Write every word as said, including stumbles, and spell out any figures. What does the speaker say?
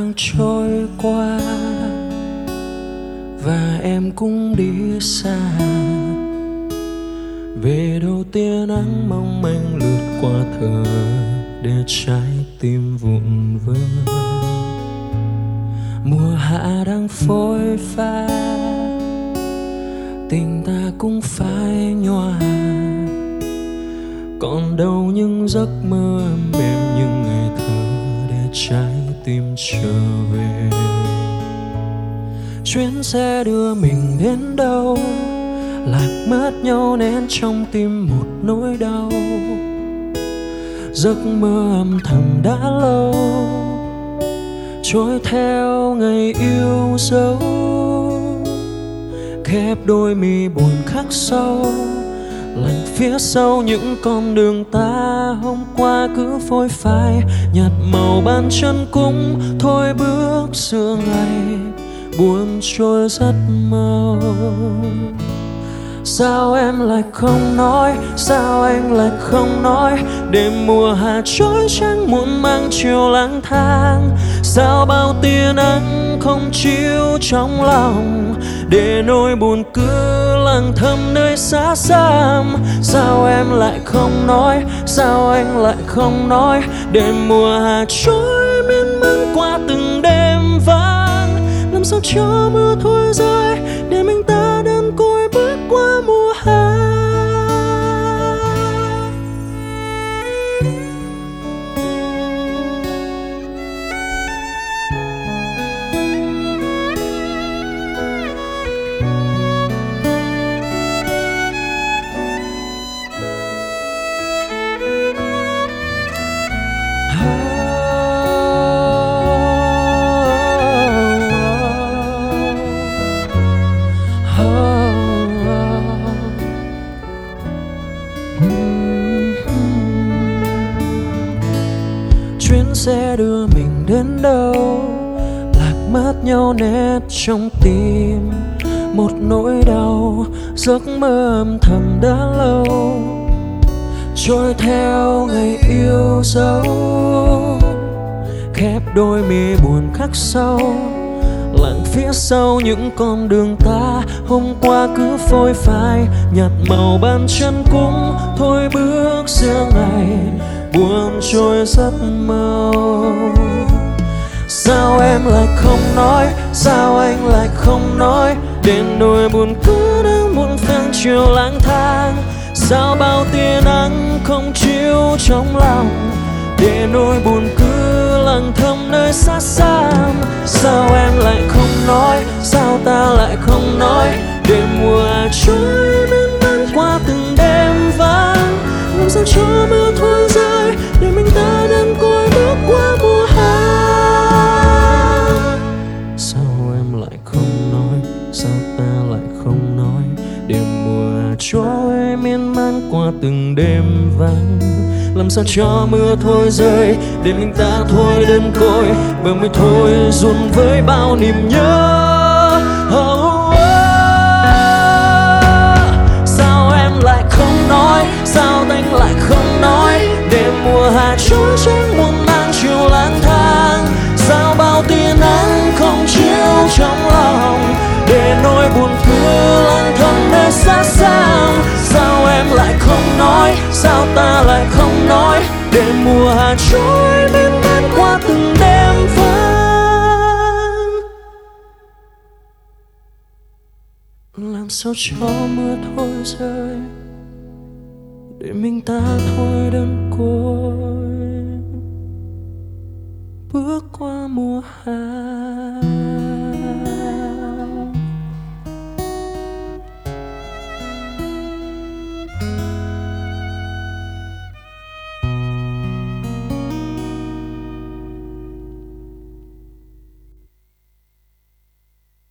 đang trôi qua và em cũng đi xa, về đâu tia nắng mong manh lướt qua thờ để trái tim vụn vỡ. Mùa hạ đang phôi pha, tình ta cũng phai nhòa, còn đâu những giấc mơ êm đềm, những ngày thơ để trái tim trở về. Chuyến xe đưa mình đến đâu, lạc mất nhau nên trong tim một nỗi đau. Giấc mơ âm thầm đã lâu, trôi theo ngày yêu dấu. Khép đôi mi buồn khắc sâu, lạnh phía sau những con đường ta hôm qua cứ phôi phai. Nhạt màu bàn chân cũng thôi bước giữa ngày buồn trôi rất mau. Sao em lại không nói, sao anh lại không nói, đêm mùa hạ trôi trắng muộn mang chiều lang thang. Sao bao tia nắng không chiếu trong lòng, để nỗi buồn cứ lặng thầm nơi xa xăm. Sao em lại không nói, sao anh lại không nói, đêm mùa hạ trôi miên man qua từng đêm vắng. Làm sao cho mưa thôi rơi, để mình ta đơn côi bước qua mùa hạ. Chuyến xe đưa mình đến đâu, lạc mất nhau nét trong tim một nỗi đau. Giấc mơ âm thầm đã lâu, trôi theo ngày yêu dấu. Khép đôi mi buồn khắc sâu, lặng phía sau những con đường ta hôm qua cứ phôi phai. Nhạt màu bàn chân cũng thôi bước giữa ngày buồn trôi rất mau. Sao em lại không nói, sao anh lại không nói, để nỗi buồn cứ đang muộn phiền chiều lang thang. Sao bao tia nắng không chiếu trong lòng, để nỗi buồn cứ lặng thầm nơi xa xăm. Sao em lại không nói, sao ta lại không nói, để mùa trôi miên man qua từng đêm vắng. Làm sao cho mưa thôi rơi, để mình ta đơn côi bước qua mùa hạ. Sao em lại không nói, sao ta lại không nói, để mùa trôi miên man qua từng đêm vắng. Làm sao cho mưa thôi rơi, để mình ta thôi đơn côi, bờ môi thôi run với bao niềm nhớ. Oh, oh. Sao em lại không nói, sao anh lại không nói, để mùa hạ trôi trắng muôn mang chiều lang thang. Sao bao tia nắng không chiếu trong lòng, để nỗi buồn cứ lang thầm nơi xa xăm. Sao em lại không nói, sao ta lại không nói, để mùa hạ trôi miên man qua từng đêm vắng. Làm sao cho mưa thôi rơi, để mình ta thôi đơn côi bước qua mùa hạ.